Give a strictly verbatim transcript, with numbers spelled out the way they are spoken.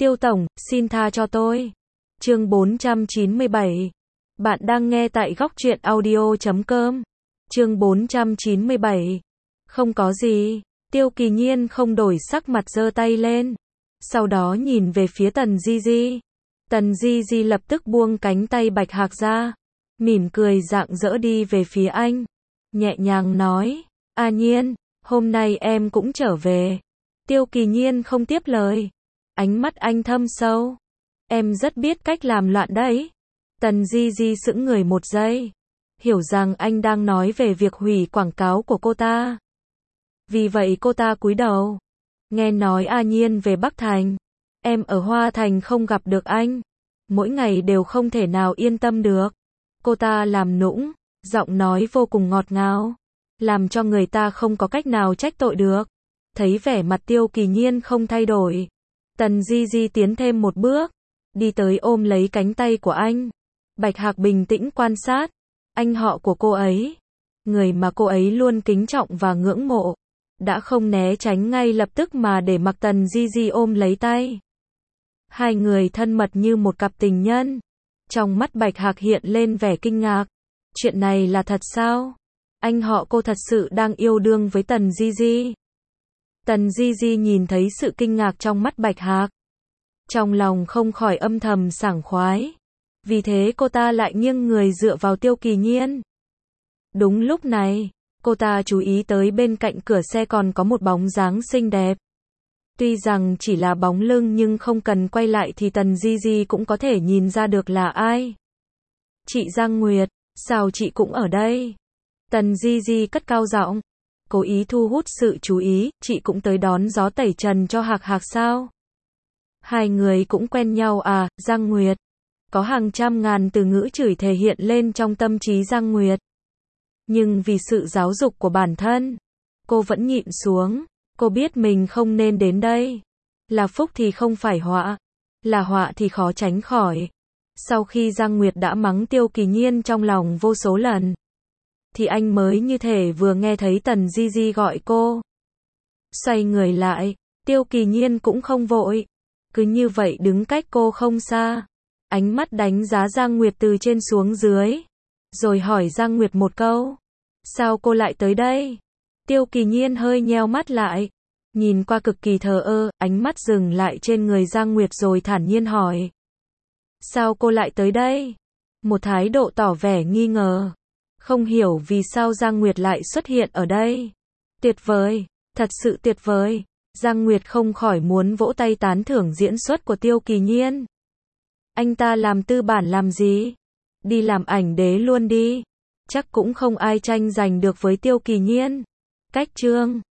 Tiêu tổng, xin tha cho tôi. Chương bốn trăm chín mươi bảy. Bạn đang nghe tại góc truyện audio chấm com. Chương bốn trăm chín mươi bảy. Không có gì. Tiêu Kỳ Nhiên không đổi sắc mặt giơ tay lên. Sau đó nhìn về phía Tần Di Di. Tần Di Di lập tức buông cánh tay Bạch Hạc ra. Mỉm cười rạng rỡ đi về phía anh. Nhẹ nhàng nói. A Nhiên, hôm nay em cũng trở về. Tiêu Kỳ Nhiên không tiếp lời. Ánh mắt anh thâm sâu. Em rất biết cách làm loạn đấy. Tần Di Di sững người một giây. Hiểu rằng anh đang nói về việc hủy quảng cáo của cô ta. Vì vậy cô ta cúi đầu. Nghe nói A Nhiên về Bắc Thành. Em ở Hoa Thành không gặp được anh. Mỗi ngày đều không thể nào yên tâm được. Cô ta làm nũng, giọng nói vô cùng ngọt ngào. Làm cho người ta không có cách nào trách tội được. Thấy vẻ mặt Tiêu Kỳ Nhiên không thay đổi. Tần Di Di tiến thêm một bước. Đi tới ôm lấy cánh tay của anh. Bạch Hạc bình tĩnh quan sát. Anh họ của cô ấy. Người mà cô ấy luôn kính trọng và ngưỡng mộ. Đã không né tránh ngay lập tức mà để mặc Tần Di Di ôm lấy tay. Hai người thân mật như một cặp tình nhân. Trong mắt Bạch Hạc hiện lên vẻ kinh ngạc. Chuyện này là thật sao? Anh họ cô thật sự đang yêu đương với Tần Di Di. Tần Di Di nhìn thấy sự kinh ngạc trong mắt Bạch Hạc. Trong lòng không khỏi âm thầm sảng khoái. Vì thế cô ta lại nghiêng người dựa vào Tiêu Kỳ Nhiên. Đúng lúc này, cô ta chú ý tới bên cạnh cửa xe còn có một bóng dáng xinh đẹp. Tuy rằng chỉ là bóng lưng nhưng không cần quay lại thì Tần Di Di cũng có thể nhìn ra được là ai. Chị Giang Nguyệt, sao chị cũng ở đây? Tần Di Di cất cao giọng, cố ý thu hút sự chú ý, chị cũng tới đón gió tẩy trần cho Hạc Hạc sao? Hai người cũng quen nhau à, Giang Nguyệt. Có hàng trăm ngàn từ ngữ chửi thề hiện lên trong tâm trí Giang Nguyệt. Nhưng vì sự giáo dục của bản thân, cô vẫn nhịn xuống. Cô biết mình không nên đến đây. Là phúc thì không phải họa. Là họa thì khó tránh khỏi. Sau khi Giang Nguyệt đã mắng Tiêu Kỳ Nhiên trong lòng vô số lần, thì anh mới như thể vừa nghe thấy Tần Di Di gọi cô. Xoay người lại, Tiêu Kỳ Nhiên cũng không vội. Cứ như vậy đứng cách cô không xa. Ánh mắt đánh giá Giang Nguyệt từ trên xuống dưới. Rồi hỏi Giang Nguyệt một câu. Sao cô lại tới đây? Tiêu Kỳ Nhiên hơi nheo mắt lại. Nhìn qua cực kỳ thờ ơ, ánh mắt dừng lại trên người Giang Nguyệt rồi thản nhiên hỏi. Sao cô lại tới đây? Một thái độ tỏ vẻ nghi ngờ. Không hiểu vì sao Giang Nguyệt lại xuất hiện ở đây. Tuyệt vời, thật sự tuyệt vời. Giang Nguyệt không khỏi muốn vỗ tay tán thưởng diễn xuất của Tiêu Kỳ Nhiên. Anh ta làm tư bản làm gì? Đi làm ảnh đế luôn đi. Chắc cũng không ai tranh giành được với Tiêu Kỳ Nhiên. Cách chương